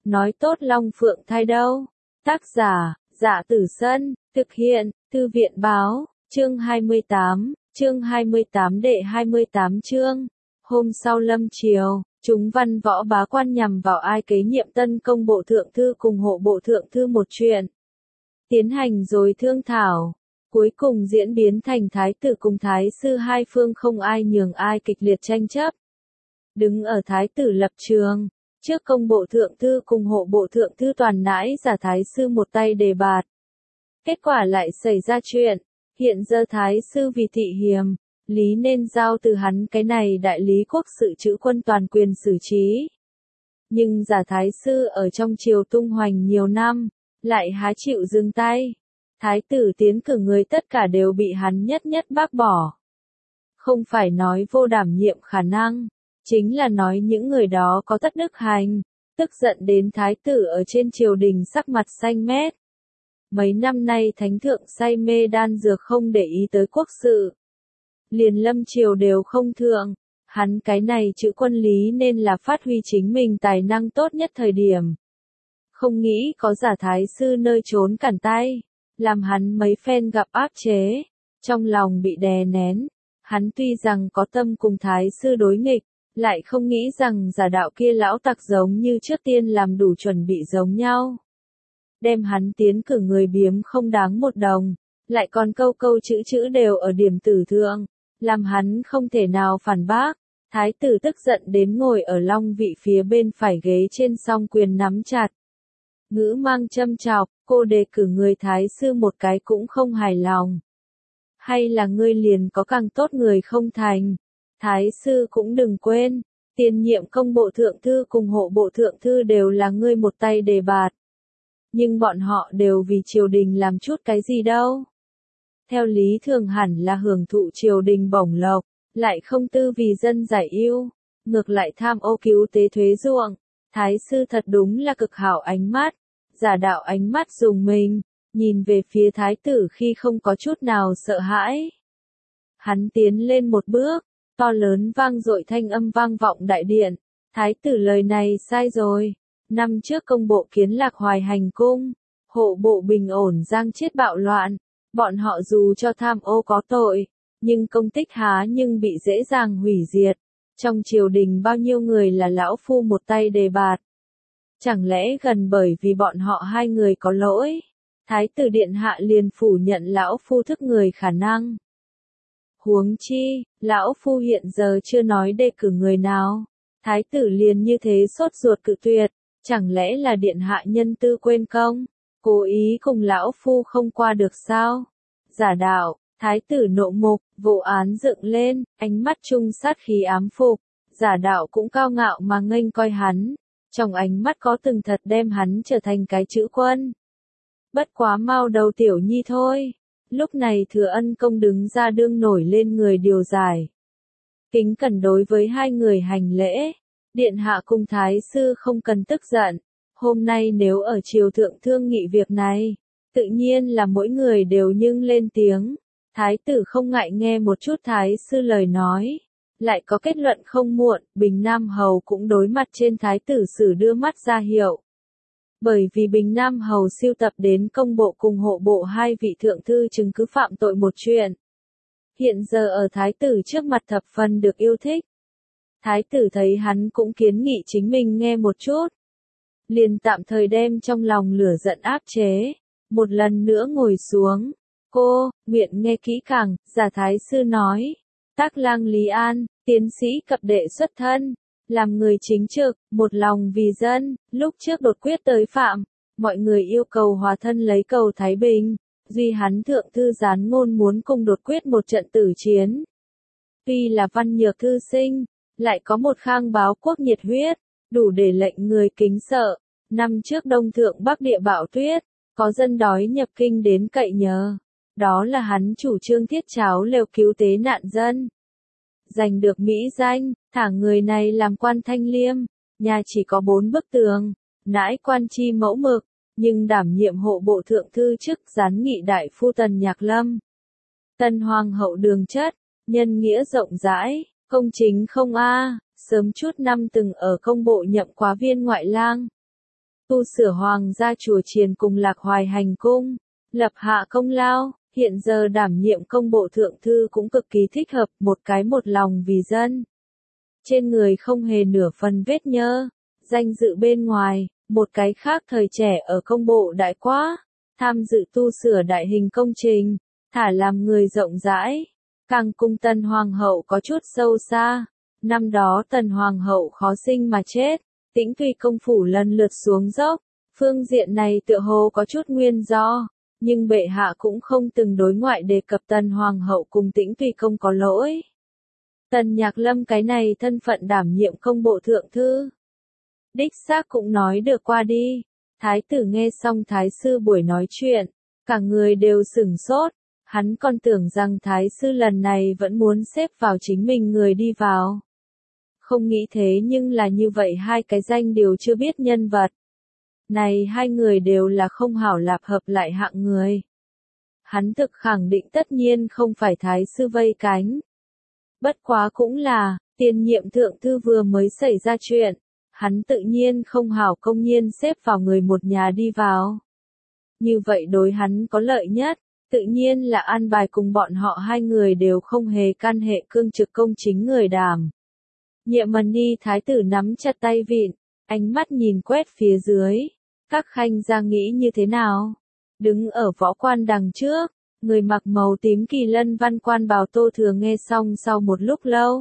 nói tốt Long Phượng thai đâu. Tác giả, Dạ Tử Sân, thực hiện, Thư viện báo, chương 28 đệ 28 chương. Hôm sau lâm chiều, chúng văn võ bá quan nhằm vào ai kế nhiệm tân công bộ thượng thư cùng hộ bộ thượng thư một chuyện. Tiến hành rồi thương thảo. Cuối cùng diễn biến thành thái tử cùng thái sư hai phương không ai nhường ai kịch liệt tranh chấp. Đứng ở thái tử lập trường, trước công bộ thượng thư cùng hộ bộ thượng thư toàn nãi giả thái sư một tay đề bạt. Kết quả lại xảy ra chuyện, hiện giờ thái sư vì thị hiềm, lý nên giao từ hắn cái này đại lý quốc sự chữ quân toàn quyền xử trí. Nhưng giả thái sư ở trong triều tung hoành nhiều năm, lại há chịu dừng tay. Thái tử tiến cử người tất cả đều bị hắn nhất nhất bác bỏ. Không phải nói vô đảm nhiệm khả năng, chính là nói những người đó có tất đức hành, tức giận đến thái tử ở trên triều đình sắc mặt xanh mét. Mấy năm nay thánh thượng say mê đan dược không để ý tới quốc sự. Liền lâm triều đều không thượng, hắn cái này chữ quân lý nên là phát huy chính mình tài năng tốt nhất thời điểm. Không nghĩ có giả thái sư nơi trốn cản tay, làm hắn mấy phen gặp áp chế, trong lòng bị đè nén. Hắn tuy rằng có tâm cùng thái sư đối nghịch, lại không nghĩ rằng giả đạo kia lão tặc giống như trước tiên làm đủ chuẩn bị giống nhau. Đem hắn tiến cử người biếm không đáng một đồng, lại còn câu câu chữ chữ đều ở điểm tử thượng, làm hắn không thể nào phản bác. Thái tử tức giận đến ngồi ở long vị phía bên phải ghế trên song quyền nắm chặt. Ngữ mang châm chọc, cô đề cử người thái sư một cái cũng không hài lòng. Hay là ngươi liền có càng tốt người không thành? Thái sư cũng đừng quên, tiền nhiệm công bộ thượng thư cùng hộ bộ thượng thư đều là ngươi một tay đề bạt. Nhưng bọn họ đều vì triều đình làm chút cái gì đâu. Theo lý thường hẳn là hưởng thụ triều đình bổng lộc, lại không tư vì dân giải ưu, ngược lại tham ô cứu tế thuế ruộng. Thái sư thật đúng là cực hảo ánh mắt, giả đạo ánh mắt dùng mình, nhìn về phía thái tử khi không có chút nào sợ hãi. Hắn tiến lên một bước, to lớn vang dội thanh âm vang vọng đại điện. Thái tử lời này sai rồi. Năm trước công bộ kiến lạc hoài hành cung, hộ bộ bình ổn giang chết bạo loạn. Bọn họ dù cho tham ô có tội, nhưng công tích há nhưng bị dễ dàng hủy diệt. Trong triều đình bao nhiêu người là lão phu một tay đề bạt. Chẳng lẽ gần bởi vì bọn họ hai người có lỗi, thái tử điện hạ liền phủ nhận lão phu thức người khả năng. Huống chi, lão phu hiện giờ chưa nói đề cử người nào, thái tử liền như thế sốt ruột cự tuyệt, chẳng lẽ là điện hạ nhân tư quên công, cố ý cùng lão phu không qua được sao? Giả đạo, thái tử nộ mục, vụ án dựng lên, ánh mắt trung sát khí ám phục, giả đạo cũng cao ngạo mà nghênh coi hắn, trong ánh mắt có từng thật đem hắn trở thành cái chữ quân. Bất quá mau đầu tiểu nhi thôi. Lúc này Thừa Ân Công đứng ra đương nổi lên người điều giải. Kính cẩn đối với hai người hành lễ. Điện hạ cùng thái sư không cần tức giận. Hôm nay nếu ở triều thượng thương nghị việc này, tự nhiên là mỗi người đều nhưng lên tiếng. Thái tử không ngại nghe một chút thái sư lời nói. Lại có kết luận không muộn, Bình Nam Hầu cũng đối mặt trên thái tử sử đưa mắt ra hiệu. Bởi vì Bình Nam Hầu siêu tập đến công bộ cùng hộ bộ hai vị thượng thư chứng cứ phạm tội một chuyện. Hiện giờ ở thái tử trước mặt thập phần được yêu thích. Thái tử thấy hắn cũng kiến nghị chính mình nghe một chút. Liền tạm thời đem trong lòng lửa giận áp chế. Một lần nữa ngồi xuống. Cô, nguyện nghe kỹ càng, giả thái sư nói. Tác lang Lý An, tiến sĩ cập đệ xuất thân. Làm người chính trực, một lòng vì dân, lúc trước đột quyết tới phạm, mọi người yêu cầu hòa thân lấy cầu Thái Bình, duy hắn thượng thư gián ngôn muốn cùng đột quyết một trận tử chiến. Tuy là văn nhược thư sinh, lại có một khang báo quốc nhiệt huyết, đủ để lệnh người kính sợ. Năm trước đông thượng bắc địa bạo tuyết, có dân đói nhập kinh đến cậy nhờ. Đó là hắn chủ trương thiết cháo lều cứu tế nạn dân. Giành được mỹ danh, thả người này làm quan thanh liêm, nhà chỉ có 4 bức tường, nãi quan chi mẫu mực, nhưng đảm nhiệm hộ bộ thượng thư chức gián nghị đại phu Tần Nhạc Lâm. Tần Hoàng hậu đường chất, nhân nghĩa rộng rãi, công chính không a, sớm chút năm từng ở công bộ nhậm quá viên ngoại lang. tu sửa hoàng gia chùa chiền cùng Lạc Hoài hành cung, lập hạ công lao, hiện giờ đảm nhiệm công bộ thượng thư cũng cực kỳ thích hợp, một cái một lòng vì dân. Trên người không hề nửa phần vết nhơ, danh dự bên ngoài, một cái khác thời trẻ ở công bộ đại quá, tham dự tu sửa đại hình công trình, thả làm người rộng rãi. Càng cung Tần Hoàng hậu có chút sâu xa, năm đó Tần Hoàng hậu khó sinh mà chết, Tĩnh Tùy công phủ lần lượt xuống dốc, phương diện này tựa hồ có chút nguyên do, nhưng bệ hạ cũng không từng đối ngoại đề cập Tần Hoàng hậu cùng Tĩnh Tùy công có lỗi. Tần Nhạc Lâm cái này thân phận đảm nhiệm công bộ thượng thư, đích xác cũng nói được qua đi. Thái tử nghe xong thái sư buổi nói chuyện, cả người đều sửng sốt, hắn còn tưởng rằng thái sư lần này vẫn muốn xếp vào chính mình người đi vào. Không nghĩ thế nhưng là như vậy hai cái danh đều chưa biết nhân vật. Này hai người đều là không hảo lạp hợp lại hạng người. Hắn thực khẳng định tất nhiên không phải thái sư vây cánh. Bất quá cũng là, tiền nhiệm thượng thư vừa mới xảy ra chuyện, hắn tự nhiên không hảo công nhiên xếp vào người một nhà đi vào. Như vậy đối hắn có lợi nhất, tự nhiên là an bài cùng bọn họ hai người đều không hề can hệ cương trực công chính người đảm. Nhiệm Mần Ni thái tử nắm chặt tay vịn, ánh mắt nhìn quét phía dưới, các khanh ra nghĩ như thế nào? Đứng ở võ quan đằng trước, người mặc màu tím kỳ lân văn quan bào Tô Thừa nghe xong sau một lúc lâu.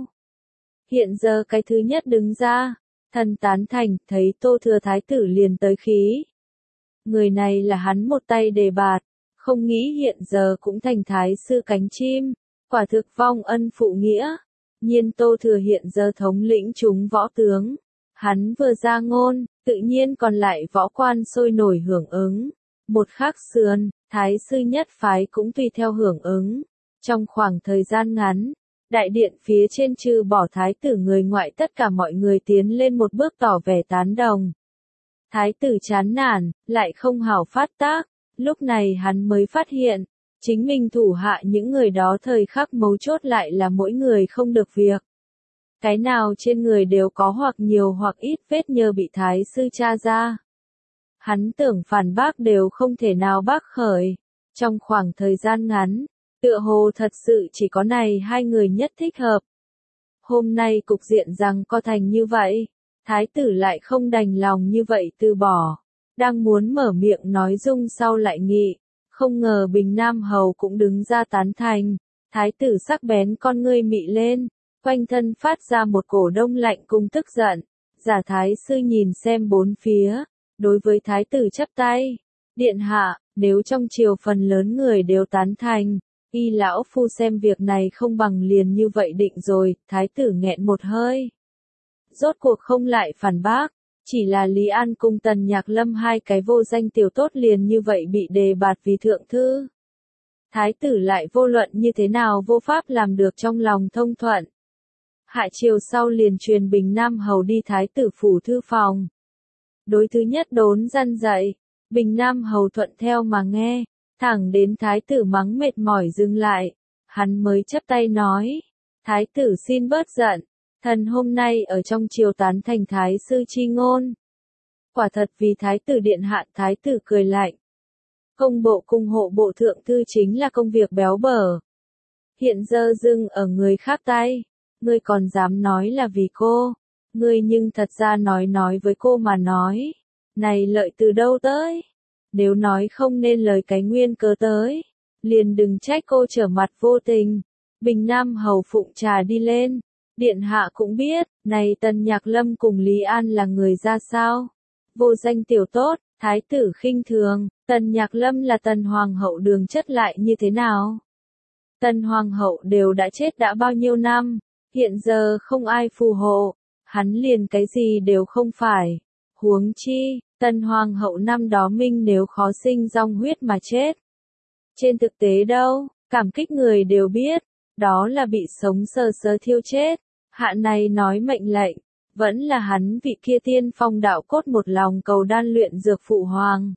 Hiện giờ cái thứ nhất đứng ra, thần tán thành, thấy Tô Thừa thái tử liền tới khí. Người này là hắn một tay đề bạt, không nghĩ hiện giờ cũng thành thái sư cánh chim, quả thực vong ân phụ nghĩa. Nhiên Tô Thừa hiện giờ thống lĩnh chúng võ tướng, hắn vừa ra ngôn, tự nhiên còn lại võ quan sôi nổi hưởng ứng. Một khắc sườn, thái sư nhất phái cũng tùy theo hưởng ứng. Trong khoảng thời gian ngắn, đại điện phía trên trừ bỏ thái tử người ngoại tất cả mọi người tiến lên một bước tỏ vẻ tán đồng. Thái tử chán nản, lại không hảo phát tác, lúc này hắn mới phát hiện, chính mình thủ hạ những người đó thời khắc mấu chốt lại là mỗi người không được việc. Cái nào trên người đều có hoặc nhiều hoặc ít vết nhơ bị thái sư tra ra. Hắn tưởng phản bác đều không thể nào bác khởi. Trong khoảng thời gian ngắn, tựa hồ thật sự chỉ có này hai người nhất thích hợp. Hôm nay cục diện rằng có thành như vậy, thái tử lại không đành lòng như vậy từ bỏ. Đang muốn mở miệng nói dung sau lại nghị, không ngờ Bình Nam Hầu cũng đứng ra tán thành. Thái tử sắc bén con ngươi mị lên, quanh thân phát ra một cổ đông lạnh cùng tức giận. Giả thái sư nhìn xem bốn phía, đối với thái tử chắp tay. Điện hạ, nếu trong triều phần lớn người đều tán thành, y lão phu xem việc này không bằng liền như vậy định rồi. Thái tử nghẹn một hơi, rốt cuộc không lại phản bác, chỉ là Lý An cùng Tần Nhạc Lâm hai cái vô danh tiểu tốt liền như vậy bị đề bạt vì thượng thư. Thái tử lại vô luận như thế nào vô pháp làm được trong lòng thông thuận. Hạ chiều sau liền truyền Bình Nam Hầu đi thái tử phủ thư phòng. Đối thứ nhất đốn răn dạy, Bình Nam Hầu thuận theo mà nghe, thẳng đến thái tử mắng mệt mỏi dừng lại, hắn mới chắp tay nói, thái tử xin bớt giận, thần hôm nay ở trong triều tán thành thái sư chi ngôn. Quả thật vì thái tử điện hạ. Thái tử cười lạnh. Công bộ cùng hộ bộ thượng thư chính là công việc béo bở. Hiện giờ dưng ở người khác tay, ngươi còn dám nói là vì cô, ngươi nhưng thật ra nói với cô mà nói, này lợi từ đâu tới? Nếu nói không nên lời cái nguyên cớ tới, liền đừng trách cô trở mặt vô tình. Bình Nam Hầu phụng trà đi lên, điện hạ cũng biết, này Tần Nhạc Lâm cùng Lý An là người ra sao? Vô danh tiểu tốt, thái tử khinh thường, Tần Nhạc Lâm là Tần Hoàng hậu đường chất lại như thế nào? Tần Hoàng hậu đều đã chết đã bao nhiêu năm, hiện giờ không ai phù hộ, hắn liền cái gì đều không phải. Huống chi, Tần Hoàng hậu năm đó minh nếu khó sinh dòng huyết mà chết. Trên thực tế đâu, cảm kích người đều biết, đó là bị sống sờ sờ thiêu chết. Hạ này nói mệnh lệnh, vẫn là hắn vị kia tiên phong đạo cốt một lòng cầu đan luyện dược phụ hoàng.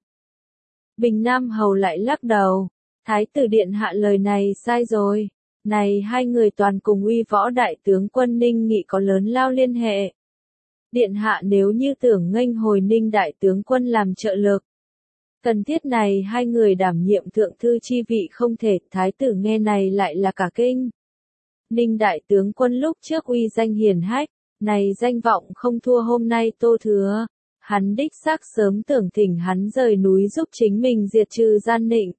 Bình Nam Hầu lại lắc đầu, thái tử điện hạ lời này sai rồi, này hai người toàn cùng uy võ đại tướng quân Ninh Nghị có lớn lao liên hệ. Điện hạ nếu như tưởng nghênh hồi Ninh đại tướng quân làm trợ lực. Cần thiết này hai người đảm nhiệm thượng thư chi vị không thể, thái tử nghe này lại là cả kinh. Ninh đại tướng quân lúc trước uy danh hiển hách, này danh vọng không thua hôm nay Tô Thừa. Hắn đích xác sớm tưởng thỉnh hắn rời núi giúp chính mình diệt trừ gian nịnh.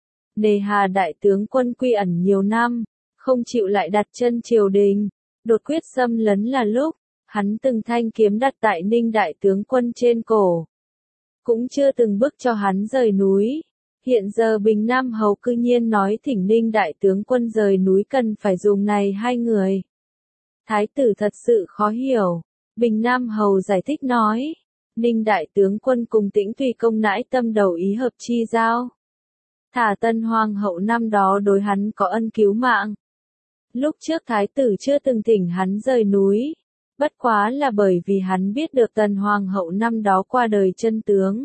Nề hà đại tướng quân quy ẩn nhiều năm, không chịu lại đặt chân triều đình, đột quyết xâm lấn là lúc, hắn từng thanh kiếm đặt tại Ninh đại tướng quân trên cổ. Cũng chưa từng bước cho hắn rời núi. Hiện giờ Bình Nam Hầu cư nhiên nói thỉnh Ninh đại tướng quân rời núi cần phải dùng này hai người. Thái tử thật sự khó hiểu. Bình Nam Hầu giải thích nói. Ninh đại tướng quân cùng Tĩnh Tùy công nãi tâm đầu ý hợp chi giao. Thả Tân Hoàng hậu năm đó đối hắn có ân cứu mạng. Lúc trước thái tử chưa từng thỉnh hắn rời núi. Bất quá là bởi vì hắn biết được Tần Hoàng hậu năm đó qua đời chân tướng.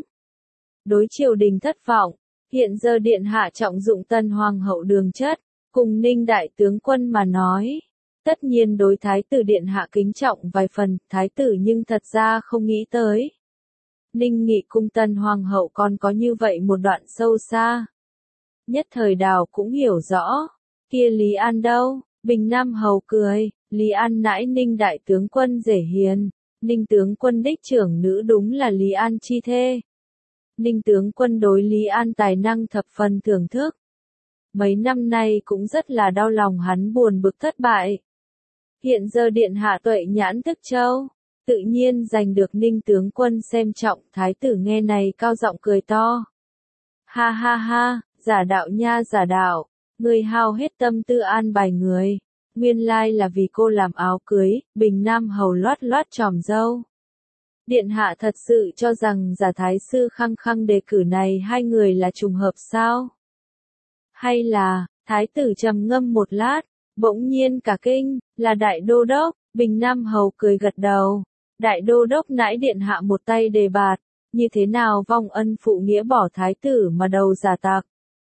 Đối triều đình thất vọng, hiện giờ điện hạ trọng dụng Tần Hoàng hậu đường chất, cùng Ninh đại tướng quân mà nói. Tất nhiên đối thái tử điện hạ kính trọng vài phần, thái tử nhưng thật ra không nghĩ tới. Ninh Nghị cung Tần Hoàng hậu còn có như vậy một đoạn sâu xa. Nhất thời Đào cũng hiểu rõ, kia Lý An đâu, Bình Nam Hầu cười, Lý An nãi Ninh đại tướng quân rể hiền, Ninh tướng quân đích trưởng nữ đúng là Lý An chi thê. Ninh tướng quân đối Lý An tài năng thập phần thưởng thức. Mấy năm nay cũng rất là đau lòng hắn buồn bực thất bại. Hiện giờ điện hạ tuệ nhãn thức châu, tự nhiên giành được Ninh tướng quân xem trọng, thái tử nghe này cao giọng cười to. Ha ha ha, giả đạo nha giả đạo, người hao hết tâm tư an bài người. Nguyên lai là vì cô làm áo cưới, Bình Nam Hầu loát loát tròm dâu. Điện hạ thật sự cho rằng giả thái sư khăng khăng đề cử này hai người là trùng hợp sao? Hay là, thái tử trầm ngâm một lát, bỗng nhiên cả kinh, là đại đô đốc, Bình Nam Hầu cười gật đầu. Đại đô đốc nãi điện hạ một tay đề bạt, như thế nào vong ân phụ nghĩa bỏ thái tử mà đầu giả tạc.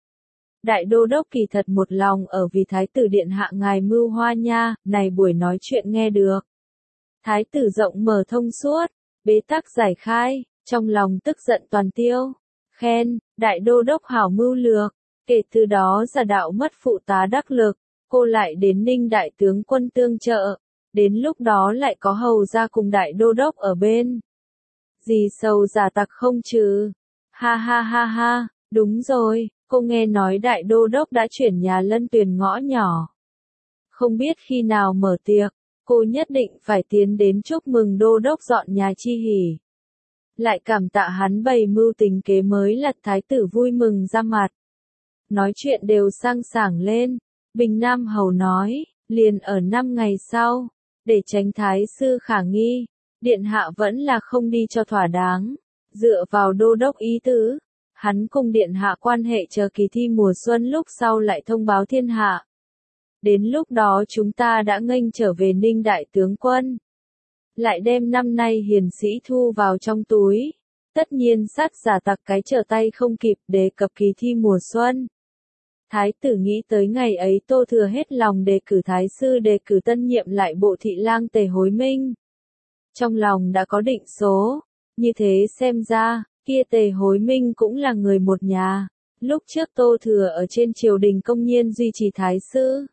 Đại đô đốc kỳ thật một lòng ở vì thái tử điện hạ ngài mưu hoa nha, này buổi nói chuyện nghe được. Thái tử rộng mở thông suốt, bế tắc giải khai, trong lòng tức giận toàn tiêu. Khen, đại đô đốc hảo mưu lược, kể từ đó giả đạo mất phụ tá đắc lực, cô lại đến Ninh đại tướng quân tương trợ, đến lúc đó lại có hầu ra cùng đại đô đốc ở bên. Gì sầu giả tặc không chứ? Ha ha ha ha, đúng rồi. Cô nghe nói đại đô đốc đã chuyển nhà Lân Tuyền ngõ nhỏ. Không biết khi nào mở tiệc, cô nhất định phải tiến đến chúc mừng đô đốc dọn nhà chi hỉ. Lại cảm tạ hắn bày mưu tính kế mới lật thái tử vui mừng ra mặt. Nói chuyện đều sang sảng lên, Bình Nam Hầu nói, liền ở 5 ngày sau, để tránh thái sư khả nghi, điện hạ vẫn là không đi cho thỏa đáng, dựa vào đô đốc ý tứ. Hắn cùng điện hạ quan hệ chờ kỳ thi mùa xuân lúc sau lại thông báo thiên hạ. Đến lúc đó chúng ta đã nghênh trở về Ninh đại tướng quân. Lại đem năm nay hiền sĩ thu vào trong túi. Tất nhiên sát giả tặc cái trở tay không kịp đề cập kỳ thi mùa xuân. Thái tử nghĩ tới ngày ấy Tô Thừa hết lòng đề cử thái sư đề cử tân nhiệm lại bộ thị lang Tề Hối Minh. Trong lòng đã có định số, như thế xem ra. Kia Tề Hối Minh cũng là người một nhà, lúc trước Tô Thừa ở trên triều đình công nhiên duy trì thái sư.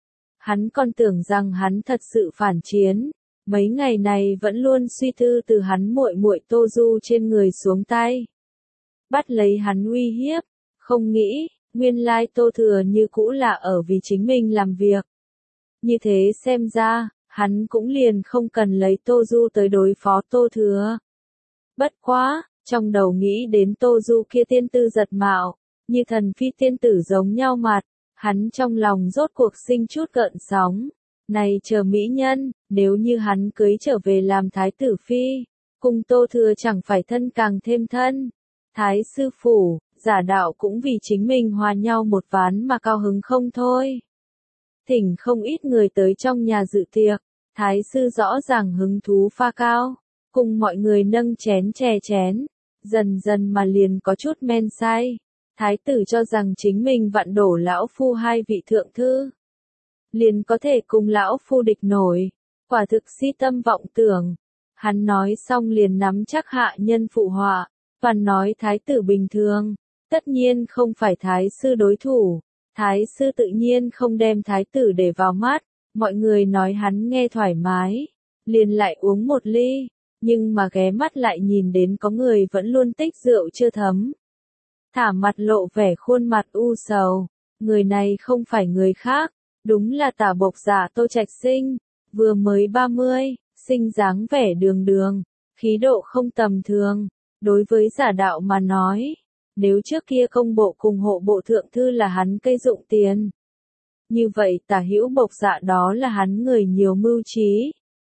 Hắn còn tưởng rằng hắn thật sự phản chiến, mấy ngày này vẫn luôn suy tư từ hắn muội muội Tô Du trên người xuống tay. Bắt lấy hắn uy hiếp, không nghĩ, nguyên lai Tô Thừa như cũ là ở vì chính mình làm việc. Như thế xem ra, hắn cũng liền không cần lấy Tô Du tới đối phó Tô Thừa. Bất quá! Trong đầu nghĩ đến Tô Du kia tiên tư giật mạo, như thần phi tiên tử giống nhau mặt, hắn trong lòng rốt cuộc sinh chút gợn sóng. Này chờ mỹ nhân, nếu như hắn cưới trở về làm thái tử phi, cùng Tô Thừa chẳng phải thân càng thêm thân. Thái sư phủ, giả đạo cũng vì chính mình hòa nhau một ván mà cao hứng không thôi. Thỉnh không ít người tới trong nhà dự tiệc, thái sư rõ ràng hứng thú pha cao, cùng mọi người nâng chén chè chén. Dần dần mà liền có chút men say. Thái tử cho rằng chính mình vặn đổ lão phu hai vị thượng thư. Liền có thể cùng lão phu địch nổi. Quả thực si tâm vọng tưởng. Hắn nói xong liền nắm chắc hạ nhân phụ họa, toàn nói thái tử bình thường, tất nhiên không phải thái sư đối thủ, thái sư tự nhiên không đem thái tử để vào mắt, mọi người nói hắn nghe thoải mái, liền lại uống một ly, nhưng mà ghé mắt lại nhìn đến có người vẫn luôn tích rượu chưa thấm. Thả mặt lộ vẻ khuôn mặt u sầu, người này không phải người khác, đúng là Tả Bộc Dạ Tô Trạch Sinh, vừa mới 30, sinh dáng vẻ đường đường, khí độ không tầm thường, đối với giả đạo mà nói, nếu trước kia công bộ cùng hộ bộ thượng thư là hắn cây dụng tiền. Như vậy Tả Hữu Bộc Dạ đó là hắn người nhiều mưu trí.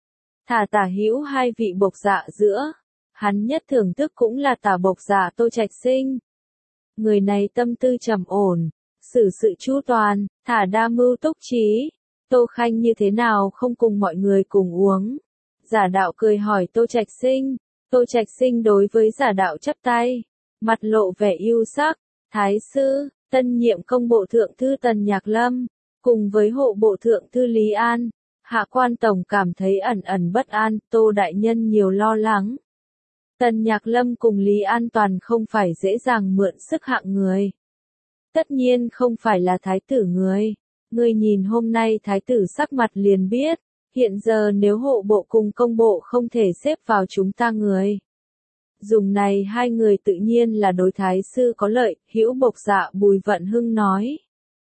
Thả Tả Hữu hai vị Bộc Dạ giữa, hắn nhất thưởng thức cũng là Tả Bộc Dạ Tô Trạch Sinh. Người này tâm tư trầm ổn, xử sự chu toàn, thả đa mưu túc trí. Tô Khanh như thế nào không cùng mọi người cùng uống? Giả đạo cười hỏi Tô Trạch Sinh. Tô Trạch Sinh đối với giả đạo chắp tay, mặt lộ vẻ yêu sắc. Thái sư, tân nhiệm công bộ thượng thư Tần Nhạc Lâm, cùng với hộ bộ thượng thư Lý An, hạ quan tổng cảm thấy ẩn ẩn bất an. Tô đại nhân nhiều lo lắng. Tần Nhạc Lâm cùng Lý An toàn không phải dễ dàng mượn sức hạng người. Tất nhiên không phải là thái tử người. Người nhìn hôm nay thái tử sắc mặt liền biết, hiện giờ nếu hộ bộ cùng công bộ không thể xếp vào chúng ta người. Dùng này hai người tự nhiên là đối thái sư có lợi, Hữu Bộc Dạ Bùi Vận Hưng nói.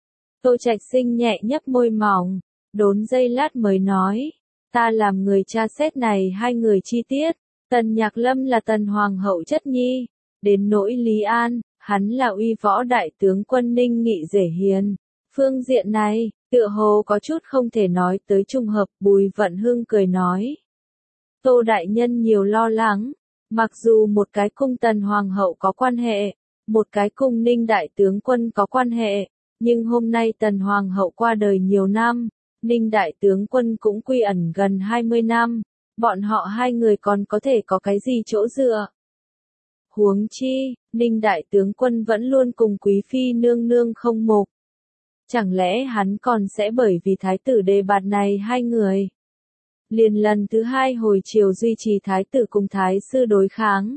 Tô Trạch Sinh nhẹ nhấp môi mỏng, đốn giây lát mới nói, ta làm người tra xét này hai người chi tiết. Tần Nhạc Lâm là Tần Hoàng hậu chất nhi, đến nỗi Lý An, hắn là uy võ đại tướng quân Ninh Nghị Dễ Hiền. Phương diện này, tựa hồ có chút không thể nói tới trùng hợp. Bùi Vận Hưng cười nói. Tô đại nhân nhiều lo lắng, mặc dù một cái cung Tần Hoàng hậu có quan hệ, một cái cung Ninh đại tướng quân có quan hệ, nhưng hôm nay Tần Hoàng hậu qua đời nhiều năm, Ninh đại tướng quân cũng quy ẩn gần 20 năm. Bọn họ hai người còn có thể có cái gì chỗ dựa? Huống chi, Ninh đại tướng quân vẫn luôn cùng quý phi nương nương không mục. Chẳng lẽ hắn còn sẽ bởi vì thái tử đề bạt này hai người? Liền lần thứ hai hồi chiều duy trì thái tử cùng thái sư đối kháng.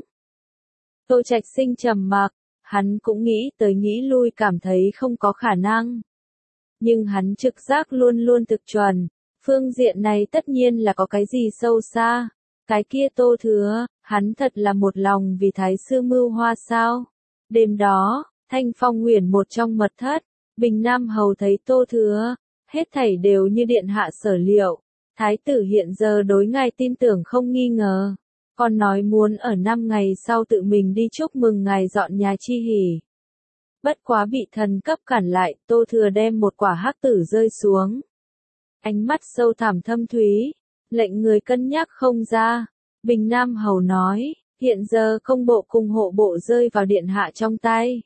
Tô Trạch Sinh trầm mặc, hắn cũng nghĩ tới nghĩ lui cảm thấy không có khả năng. Nhưng hắn trực giác luôn luôn thực chuẩn. Phương diện này tất nhiên là có cái gì sâu xa. Cái kia Tô Thừa, hắn thật là một lòng vì thái sư mưu hoa sao. Đêm đó, Thanh Phong Huyền một trong mật thất, Bình Nam Hầu thấy Tô Thừa, hết thảy đều như điện hạ sở liệu. Thái tử hiện giờ đối ngài tin tưởng không nghi ngờ. Còn nói muốn ở 5 ngày sau tự mình đi chúc mừng ngài dọn nhà chi hỉ. Bất quá bị thần cấp cản lại, Tô Thừa đem một quả hắc tử rơi xuống. Ánh mắt sâu thẳm thâm thúy, lệnh người cân nhắc không ra. Bình Nam Hầu nói, hiện giờ công bộ cùng hộ bộ rơi vào điện hạ trong tay.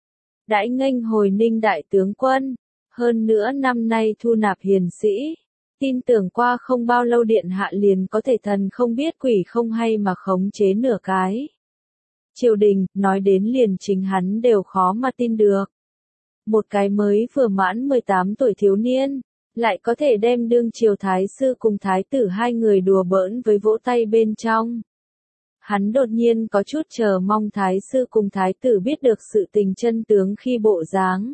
Đãi nghênh hồi Ninh đại tướng quân, hơn nữa năm nay thu nạp hiền sĩ, tin tưởng qua không bao lâu điện hạ liền có thể thần không biết quỷ không hay mà khống chế nửa cái. Triều đình, nói đến liền chính hắn đều khó mà tin được. Một cái mới vừa mãn 18 tuổi thiếu niên, lại có thể đem đương triều thái sư cùng thái tử hai người đùa bỡn với vỗ tay bên trong. Hắn đột nhiên có chút chờ mong thái sư cùng thái tử biết được sự tình chân tướng khi bộ dáng.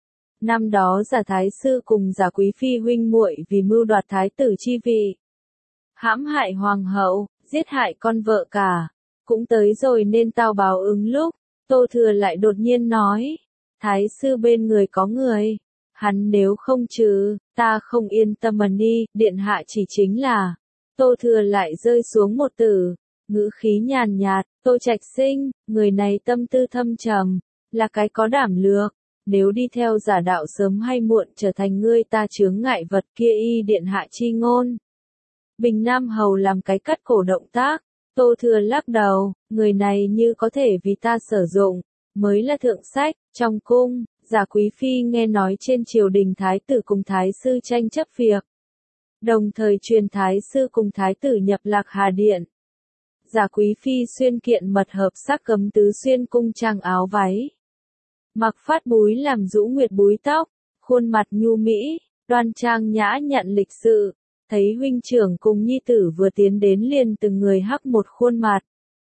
Năm đó giả thái sư cùng giả quý phi huynh muội vì mưu đoạt thái tử chi vị, hãm hại hoàng hậu, giết hại con vợ cả, cũng tới rồi nên tao báo ứng lúc. Tô Thừa lại đột nhiên nói, thái sư bên người có người, hắn nếu không trừ, ta không yên tâm mà đi. Điện hạ chỉ chính là. Tô Thừa lại rơi xuống một từ, ngữ khí nhàn nhạt. Tô Trạch Sinh, người này tâm tư thâm trầm, là cái có đảm lược, nếu đi theo giả đạo sớm hay muộn trở thành ngươi ta chướng ngại vật kia y điện hạ chi ngôn. Bình Nam Hầu làm cái cắt cổ động tác. Tô Thừa lắc đầu, người này như có thể vì ta sử dụng, mới là thượng sách. Trong cung, giả quý phi nghe nói trên triều đình thái tử cùng thái sư tranh chấp việc, đồng thời truyền thái sư cùng thái tử nhập Lạc Hà Điện. Giả quý phi xuyên kiện mật hợp sắc cấm tứ xuyên cung trang áo váy, mặc phát búi làm rũ nguyệt búi tóc, khuôn mặt nhu mỹ, đoan trang nhã nhặn lịch sự, Thấy huynh trưởng cùng nhi tử vừa tiến đến liền từng người hắc một khuôn mặt.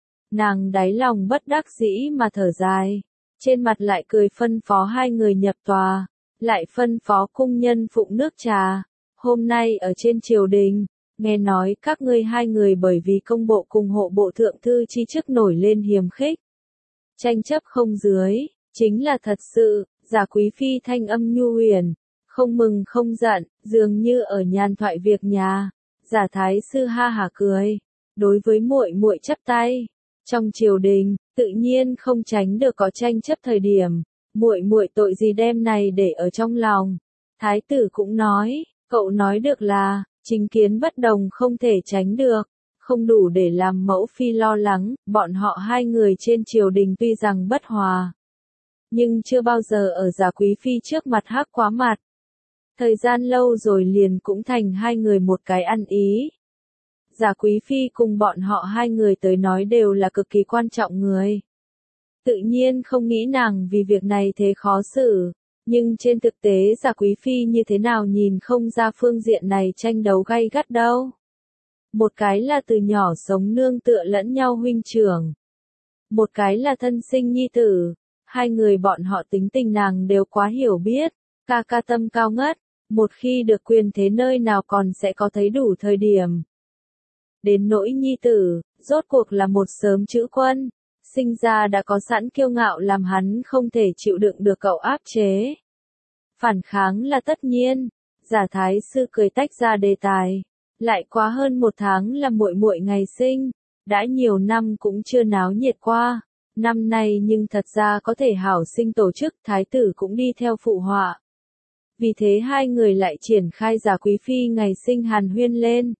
Nàng đáy lòng bất đắc dĩ mà thở dài, trên mặt lại cười phân phó hai người nhập tòa, lại phân phó cung nhân phụng nước trà. Hôm nay ở trên triều đình, nghe nói các ngươi hai người bởi vì công bộ cùng hộ bộ thượng thư chi chức nổi lên hiềm khích. Tranh chấp không dưới, chính là thật sự, Giả Quý Phi thanh âm nhu huyền, không mừng không giận, dường như ở nhàn thoại việc nhà. Giả Thái sư ha hả cười, đối với muội muội chắp tay. Trong triều đình, tự nhiên không tránh được có tranh chấp thời điểm, muội muội tội gì đem này để ở trong lòng. Thái tử cũng nói, cậu nói được là, chính kiến bất đồng không thể tránh được, không đủ để làm mẫu phi lo lắng, bọn họ hai người trên triều đình tuy rằng bất hòa, nhưng chưa bao giờ ở Giả Quý Phi trước mặt hắc quá mặt. Thời gian lâu rồi liền cũng thành hai người một cái ăn ý. Giả Quý Phi cùng bọn họ hai người tới nói đều là cực kỳ quan trọng người. Tự nhiên không nghĩ nàng vì việc này thế khó xử, nhưng trên thực tế Giả Quý Phi như thế nào nhìn không ra phương diện này tranh đấu gay gắt đâu. Một cái là từ nhỏ sống nương tựa lẫn nhau huynh trưởng. Một cái là thân sinh nhi tử. Hai người bọn họ tính tình nàng đều quá hiểu biết, ca ca tâm cao ngất, một khi được quyền thế nơi nào còn sẽ có thấy đủ thời điểm. Đến nỗi nhi tử, rốt cuộc là một sớm chữ quân, sinh ra đã có sẵn kiêu ngạo làm hắn không thể chịu đựng được cậu áp chế. Phản kháng là tất nhiên. Giả Thái sư cười tách ra đề tài, lại quá hơn một tháng là muội muội ngày sinh, đã nhiều năm cũng chưa náo nhiệt qua. Năm nay nhưng thật ra có thể hảo sinh tổ chức, thái tử cũng đi theo phụ họa. Vì thế hai người lại triển khai Giả Quý Phi ngày sinh hàn huyên lên.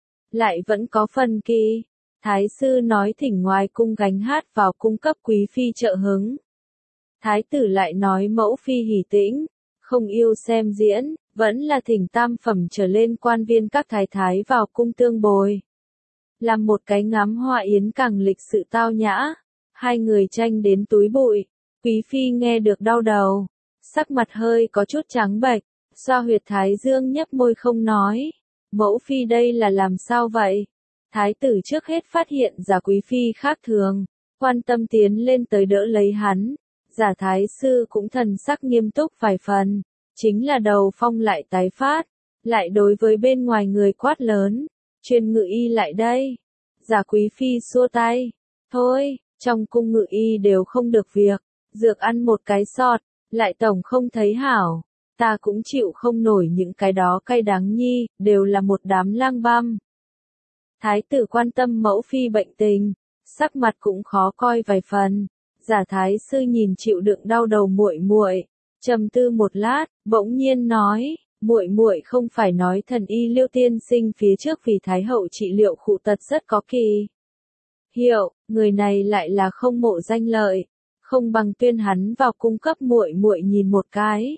Lại vẫn có phần kỳ. Thái sư nói thỉnh ngoài cung gánh hát vào cung cấp Quý Phi trợ hứng. Thái tử lại nói mẫu phi hỉ tĩnh, không yêu xem diễn, vẫn là thỉnh tam phẩm trở lên quan viên các thái thái vào cung tương bồi. Làm một cái ngắm hoa yến càng lịch sự tao nhã. Hai người tranh đến túi bụi, Quý Phi nghe được đau đầu, sắc mặt hơi có chút trắng bệch, xoa huyệt thái dương nhấp môi không nói. Mẫu Phi đây là làm sao vậy? Thái tử trước hết phát hiện Giả Quý Phi khác thường, quan tâm tiến lên tới đỡ lấy hắn. Giả Thái sư cũng thần sắc nghiêm túc vài phần, chính là đầu phong lại tái phát, lại đối với bên ngoài người quát lớn, truyền ngự y lại đây. Giả Quý Phi xua tay, thôi. Trong cung ngự y đều không được việc, dược ăn một cái sọt, lại tổng không thấy hảo, ta cũng chịu không nổi những cái đó cay đắng nhi, đều là một đám lang băm. Thái tử quan tâm mẫu phi bệnh tình, sắc mặt cũng khó coi vài phần. Giả Thái sư nhìn chịu đựng đau đầu muội muội, trầm tư một lát, bỗng nhiên nói, muội muội không phải nói thần y Liêu tiên sinh phía trước vì thái hậu trị liệu khụ tật rất có kỳ hiệu, người này lại là không mộ danh lợi, không bằng tuyên hắn vào cung cấp muội muội nhìn một cái.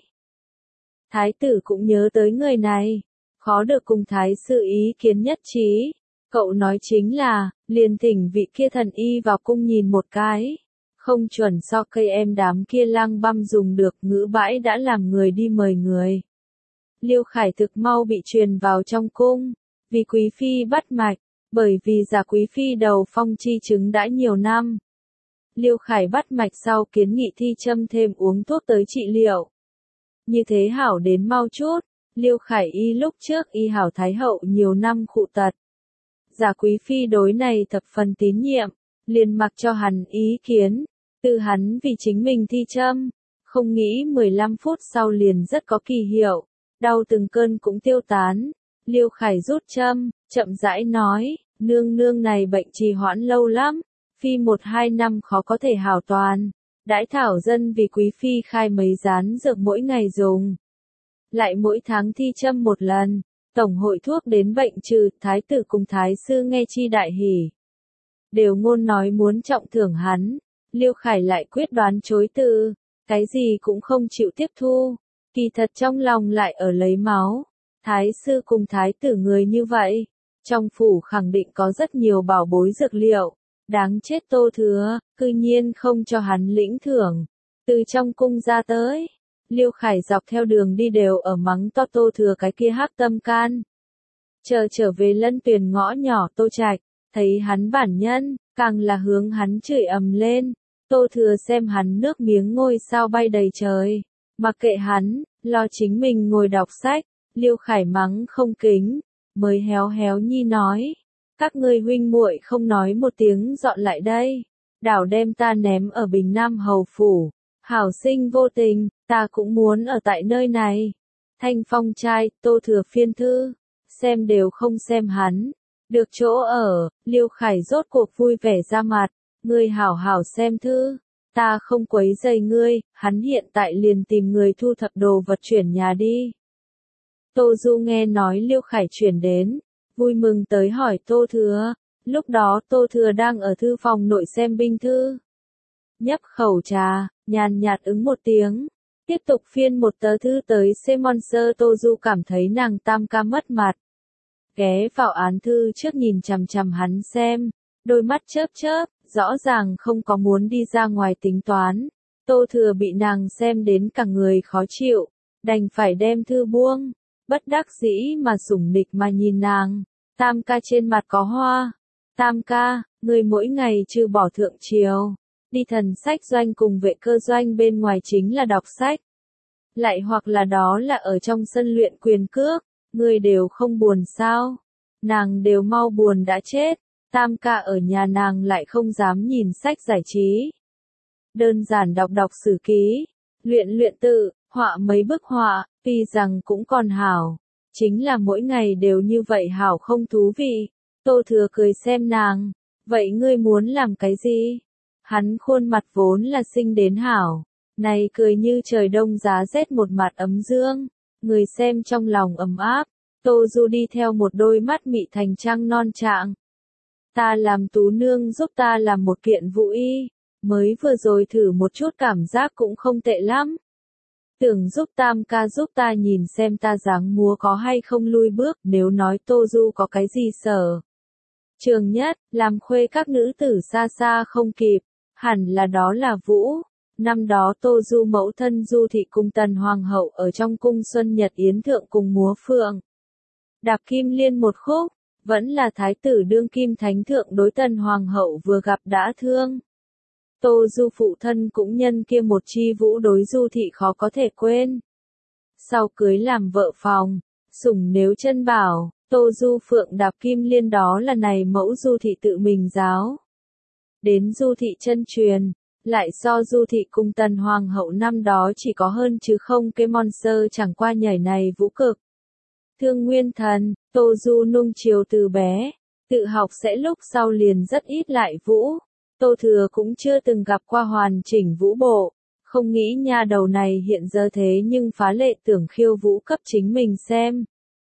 Thái tử cũng nhớ tới người này, khó được cùng thái sư ý kiến nhất trí, cậu nói chính là, liền thỉnh vị kia thần y vào cung nhìn một cái, không chuẩn so cây em đám kia lang băm dùng được, ngữ bãi đã làm người đi mời người. Liêu Khải thực mau bị truyền vào trong cung, vì Quý Phi bắt mạch. Bởi vì Giả Quý Phi đầu phong chi chứng đã nhiều năm. Liêu Khải bắt mạch sau kiến nghị thi châm thêm uống thuốc tới trị liệu. Như thế hảo đến mau chút, Liêu Khải y lúc trước y hảo thái hậu nhiều năm khụ tật. Giả Quý Phi đối này thập phần tín nhiệm, liền mặc cho hắn ý kiến, từ hắn vì chính mình thi châm, không nghĩ 15 phút sau liền rất có kỳ hiệu, đau từng cơn cũng tiêu tán. Liêu Khải rút châm, chậm rãi nói, nương nương này bệnh trì hoãn lâu lắm, Phi 1-2 năm khó có thể hảo toàn. Đãi thảo dân vì Quý Phi khai mấy rán dược mỗi ngày dùng. Lại mỗi tháng thi châm một lần, tổng hội thuốc đến bệnh trừ, thái tử cùng thái sư nghe chi đại hỉ. Đều ngôn nói muốn trọng thưởng hắn, Liêu Khải lại quyết đoán chối từ, cái gì cũng không chịu tiếp thu, kỳ thật trong lòng lại ở lấy máu. Thái sư cùng thái tử người như vậy, trong phủ khẳng định có rất nhiều bảo bối dược liệu, đáng chết Tô Thừa, cư nhiên không cho hắn lĩnh thưởng. Từ trong cung ra tới, Liêu Khải dọc theo đường đi đều ở mắng to Tô Thừa cái kia hắc tâm can. Trở về Lân Tuyền ngõ nhỏ Tô Trạch, thấy hắn bản nhân, càng là hướng hắn chửi ầm lên. Tô Thừa xem hắn nước miếng ngôi sao bay đầy trời, mặc kệ hắn, lo chính mình ngồi đọc sách. Liêu Khải mắng không kính, mới héo héo nhi nói, các ngươi huynh muội không nói một tiếng dọn lại đây, đảo đem ta ném ở Bình Nam hầu phủ, hảo sinh vô tình, ta cũng muốn ở tại nơi này. Thanh Phong trai, Tô Thừa phiên thư, xem đều không xem hắn, được chỗ ở, Liêu Khải rốt cuộc vui vẻ ra mặt, ngươi hảo hảo xem thư, ta không quấy rầy ngươi, hắn hiện tại liền tìm người thu thập đồ vật chuyển nhà đi. Tô Du nghe nói Liêu Khải chuyển đến, vui mừng tới hỏi Tô Thừa, lúc đó Tô Thừa đang ở thư phòng nội xem binh thư. Nhấp khẩu trà, nhàn nhạt ứng một tiếng, tiếp tục phiên một tờ thư tới Semon Sơ. Tô Du cảm thấy nàng tam ca mất mặt. Ghé vào án thư trước nhìn chằm chằm hắn xem, đôi mắt chớp chớp, rõ ràng không có muốn đi ra ngoài tính toán. Tô Thừa bị nàng xem đến cả người khó chịu, đành phải đem thư buông. Bất đắc dĩ mà sủng nịch mà nhìn nàng, tam ca trên mặt có hoa. Tam ca, người mỗi ngày trừ bỏ thượng triều, đi thần sách doanh cùng vệ cơ doanh bên ngoài chính là đọc sách. Lại hoặc là đó là ở trong sân luyện quyền cước, người đều không buồn sao. Nàng đều mau buồn đã chết, tam ca ở nhà nàng lại không dám nhìn sách giải trí. Đơn giản đọc đọc sử ký, luyện luyện tự, họa mấy bức họa, tuy rằng cũng còn hảo, chính là mỗi ngày đều như vậy hảo không thú vị. Tô Thừa cười xem nàng, vậy ngươi muốn làm cái gì? Hắn khuôn mặt vốn là xinh đến hảo, này cười như trời đông giá rét một mặt ấm dương, người xem trong lòng ấm áp. Tô Du đi theo một đôi mắt mị thành trăng non trạng. Ta làm tú nương giúp ta làm một kiện vũ y, mới vừa rồi thử một chút cảm giác cũng không tệ lắm. Tưởng giúp tam ca giúp ta nhìn xem ta dáng múa có hay không lui bước, nếu nói Tô Du có cái gì sở trường nhất, làm khuê các nữ tử xa xa không kịp, hẳn là đó là vũ. Năm đó Tô Du mẫu thân Du Thị cùng Tần Hoàng hậu ở trong cung Xuân Nhật Yến thượng cùng múa phượng. Đạp kim liên một khúc, vẫn là thái tử đương kim thánh thượng đối Tần Hoàng hậu vừa gặp đã thương. Tô Du phụ thân cũng nhân kia một chi vũ đối Du Thị khó có thể quên. Sau cưới làm vợ phòng, sủng nếu chân bảo, Tô Du phượng đạp kim liên đó là này mẫu Du Thị tự mình giáo. Đến Du Thị chân truyền, lại so Du Thị cùng Tần Hoàng hậu năm đó chỉ có hơn chứ không cái monster chẳng qua nhảy này vũ cực. Thương Nguyên Thần, Tô Du nung chiều từ bé, tự học sẽ lúc sau liền rất ít lại vũ. Tô Thừa cũng chưa từng gặp qua hoàn chỉnh vũ bộ, không nghĩ nha đầu này hiện giờ thế nhưng phá lệ tưởng khiêu vũ cấp chính mình xem.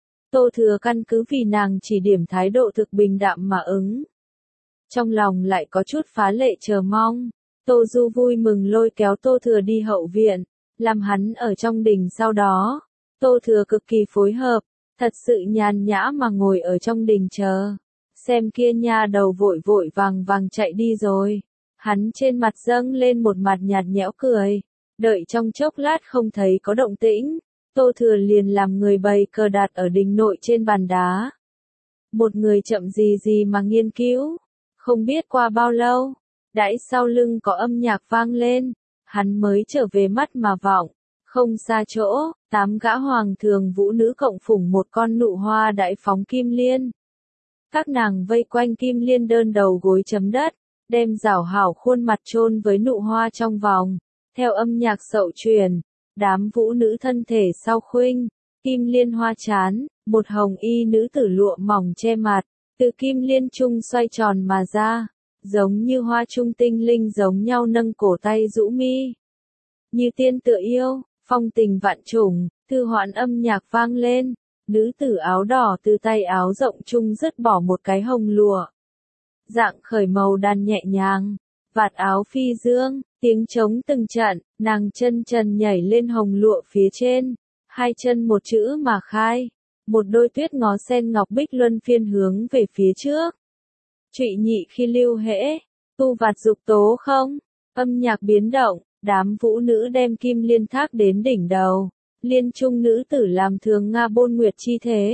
Tô Thừa căn cứ vì nàng chỉ điểm thái độ thực bình đạm mà ứng. Trong lòng lại có chút phá lệ chờ mong, Tô Du vui mừng lôi kéo Tô Thừa đi hậu viện, làm hắn ở trong đình sau đó. Tô Thừa cực kỳ phối hợp, thật sự nhàn nhã mà ngồi ở trong đình chờ. Xem kia nha đầu vội vội vàng vàng chạy đi rồi. Hắn trên mặt dâng lên một mặt nhạt nhẽo cười. Đợi trong chốc lát không thấy có động tĩnh. Tô Thừa liền làm người bày cờ đặt ở đình nội trên bàn đá. Một người chậm gì gì mà nghiên cứu. Không biết qua bao lâu. Đãi sau lưng có âm nhạc vang lên. Hắn mới trở về mắt mà vọng. Không xa chỗ, 8 gã hoàng thường vũ nữ cộng phủng một con nụ hoa đại phóng kim liên. Các nàng vây quanh kim liên đơn đầu gối chấm đất, đem rảo hảo khuôn mặt chôn với nụ hoa trong vòng. Theo âm nhạc sậu truyền, đám vũ nữ thân thể sau khuynh, kim liên hoa chán, một hồng y nữ tử lụa mỏng che mặt, từ kim liên trung xoay tròn mà ra, giống như hoa trung tinh linh giống nhau nâng cổ tay rũ mi. Như tiên tựa yêu, phong tình vạn trùng, thư hoạn âm nhạc vang lên. Nữ tử áo đỏ từ tay áo rộng trung dứt bỏ một cái hồng lụa. Dạng khởi màu đàn nhẹ nhàng, vạt áo phi dương, tiếng trống từng trận, nàng chân trần nhảy lên hồng lụa phía trên, hai chân một chữ mà khai, một đôi tuyết ngó sen ngọc bích luân phiên hướng về phía trước. Trụy nhị khi lưu hễ, tu vạt dục tố không, âm nhạc biến động, đám vũ nữ đem kim liên thác đến đỉnh đầu. Liên trung nữ tử làm thường Nga bôn nguyệt chi thế,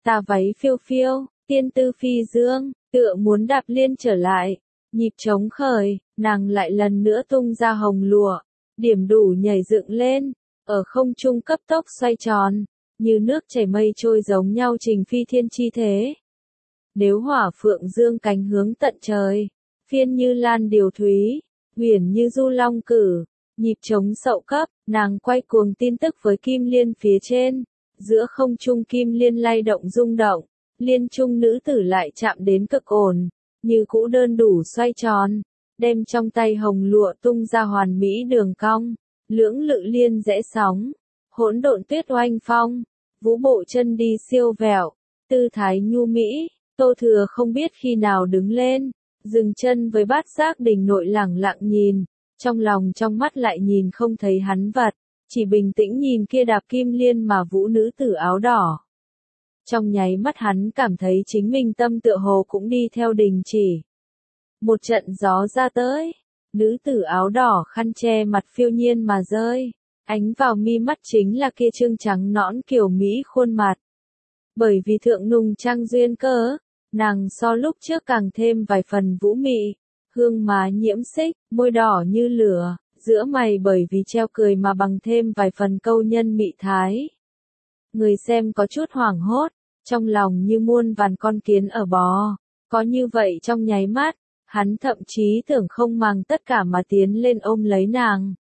tà váy phiêu phiêu, tiên tư phi dương, tựa muốn đạp liên trở lại, nhịp trống khởi, nàng lại lần nữa tung ra hồng lụa, điểm đủ nhảy dựng lên, ở không trung cấp tốc xoay tròn, như nước chảy mây trôi giống nhau trình phi thiên chi thế. Nếu hỏa phượng dương cánh hướng tận trời, phiên như lan điều thúy, huyền như du long cử, nhịp trống sậu cấp, nàng quay cuồng tin tức với kim liên phía trên, giữa không trung kim liên lay động rung động, liên trung nữ tử lại chạm đến cực ổn, như cũ đơn đủ xoay tròn, đem trong tay hồng lụa tung ra hoàn mỹ đường cong, lưỡng lự liên rẽ sóng, hỗn độn tuyết oanh phong, vũ bộ chân đi siêu vẹo, tư thái nhu mỹ. Tô Thừa không biết khi nào đứng lên, dừng chân với bát giác đỉnh nội lẳng lặng nhìn, trong lòng trong mắt lại nhìn không thấy hắn vật, chỉ bình tĩnh nhìn kia đạp kim liên mà vũ nữ tử áo đỏ. Trong nháy mắt hắn cảm thấy chính mình tâm tựa hồ cũng đi theo đình chỉ. Một trận gió ra tới, nữ tử áo đỏ khăn che mặt phiêu nhiên mà rơi, ánh vào mi mắt chính là kia trương trắng nõn kiểu mỹ khuôn mặt. Bởi vì thượng nùng trang duyên cớ, nàng so lúc trước càng thêm vài phần vũ mị, hương má nhiễm xích, môi đỏ như lửa, giữa mày bởi vì treo cười mà bằng thêm vài phần câu nhân mị thái. Người xem có chút hoảng hốt, trong lòng như muôn vàn con kiến ở bò, có như vậy trong nháy mắt, hắn thậm chí tưởng không màng tất cả mà tiến lên ôm lấy nàng.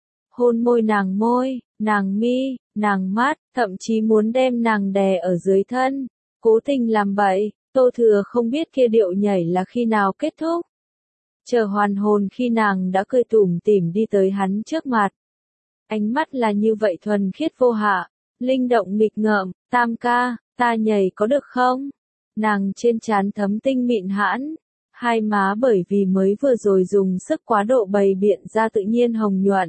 Hôn môi, nàng mi, nàng mắt, thậm chí muốn đem nàng đè ở dưới thân, cố tình làm bậy. Tô Thừa không biết kia điệu nhảy là khi nào kết thúc. Chờ hoàn hồn khi nàng đã cười tủm tỉm đi tới hắn trước mặt. Ánh mắt là như vậy thuần khiết vô hạ, linh động nghịch ngợm, Tam ca, ta nhảy có được không? Nàng trên trán thấm tinh mịn hãn, hai má bởi vì mới vừa rồi dùng sức quá độ bày biện ra tự nhiên hồng nhuận.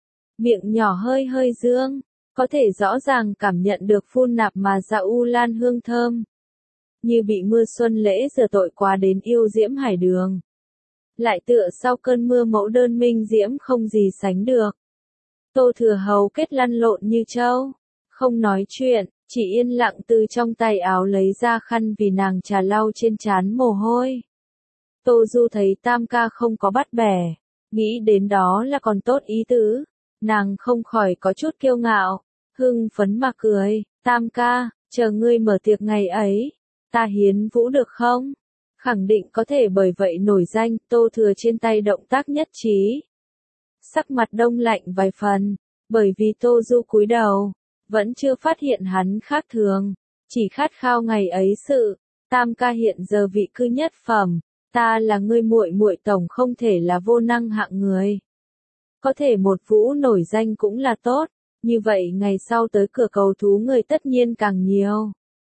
Miệng nhỏ hơi hơi dương, có thể rõ ràng cảm nhận được phun nạp mà ra u lan hương thơm. Như bị mưa xuân lễ rửa tội quá đến yêu diễm hải đường. Lại tựa sau cơn mưa mẫu đơn minh diễm không gì sánh được. Tô Thừa hầu kết lăn lộn như trâu, không nói chuyện, chỉ yên lặng từ trong tay áo lấy ra khăn vì nàng trà lau trên trán mồ hôi. Tô Du thấy Tam ca không có bắt bẻ, nghĩ đến đó là còn tốt ý tứ, nàng không khỏi có chút kiêu ngạo, hưng phấn mà cười, Tam ca, chờ ngươi mở tiệc ngày ấy. Ta hiến vũ được không? Khẳng định có thể bởi vậy nổi danh, Tô Thừa trên tay động tác nhất trí. Sắc mặt đông lạnh vài phần, bởi vì Tô Du cúi đầu, vẫn chưa phát hiện hắn khác thường, chỉ khát khao ngày ấy sự, Tam ca hiện giờ vị cư nhất phẩm, ta là ngươi muội muội tổng không thể là vô năng hạng người. Có thể một vũ nổi danh cũng là tốt, như vậy ngày sau tới cửa cầu thú người tất nhiên càng nhiều.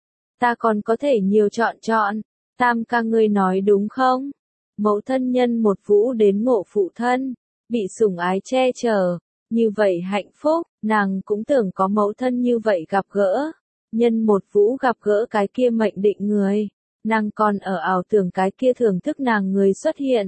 Ta còn có thể nhiều chọn, Tam ca ngươi nói đúng không? Mẫu thân nhân một vũ đến ngộ phụ thân, bị sủng ái che chở, như vậy hạnh phúc, nàng cũng tưởng có mẫu thân như vậy gặp gỡ. Nhân một vũ gặp gỡ cái kia mệnh định người, nàng còn ở ảo tưởng cái kia thưởng thức nàng người xuất hiện.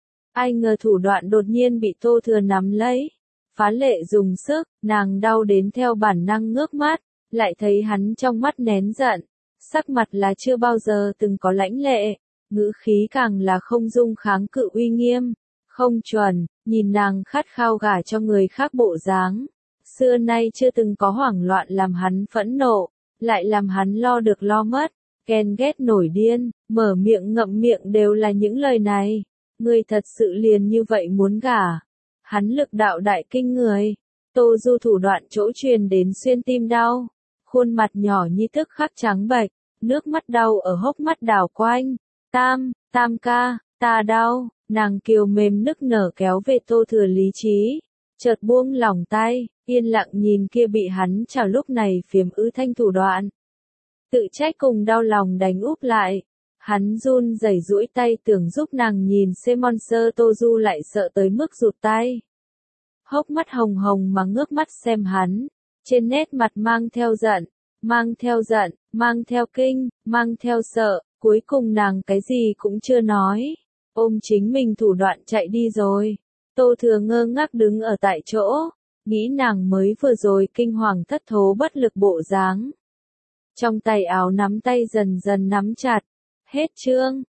Ai ngờ thủ đoạn đột nhiên bị Tô Thừa nắm lấy, phá lệ dùng sức, nàng đau đến theo bản năng ngước mắt, lại thấy hắn trong mắt nén giận. Sắc mặt là chưa bao giờ từng có lãnh lệ, ngữ khí càng là không dung kháng cự uy nghiêm, không chuẩn, nhìn nàng khát khao gả cho người khác bộ dáng. Xưa nay chưa từng có hoảng loạn làm hắn phẫn nộ, lại làm hắn lo được lo mất, ghen ghét nổi điên, mở miệng ngậm miệng đều là những lời này. Ngươi thật sự liền như vậy muốn gả. Hắn lực đạo đại kinh người, Tô Du thủ đoạn chỗ truyền đến xuyên tim đau. Khuôn mặt nhỏ như tức khắc trắng bệch, nước mắt đau ở hốc mắt đảo quanh. Tam ca, ta đau, nàng kiều mềm nức nở kéo về Tô Thừa lý trí. Chợt buông lỏng tay, yên lặng nhìn kia bị hắn chào lúc này phiếm ư thanh thủ đoạn. Tự trách cùng đau lòng đánh úp lại. Hắn run rẩy duỗi tay tưởng giúp nàng nhìn Monster Tô Du lại sợ tới mức rụt tay. Hốc mắt hồng hồng mà ngước mắt xem hắn. Trên nét mặt mang theo giận, mang theo kinh, mang theo sợ, cuối cùng nàng cái gì cũng chưa nói, ôm chính mình thủ đoạn chạy đi rồi. Tô Thừa ngơ ngác đứng ở tại chỗ, nghĩ nàng mới vừa rồi kinh hoàng thất thố bất lực bộ dáng. Trong tay áo nắm tay dần dần nắm chặt. Hết chương.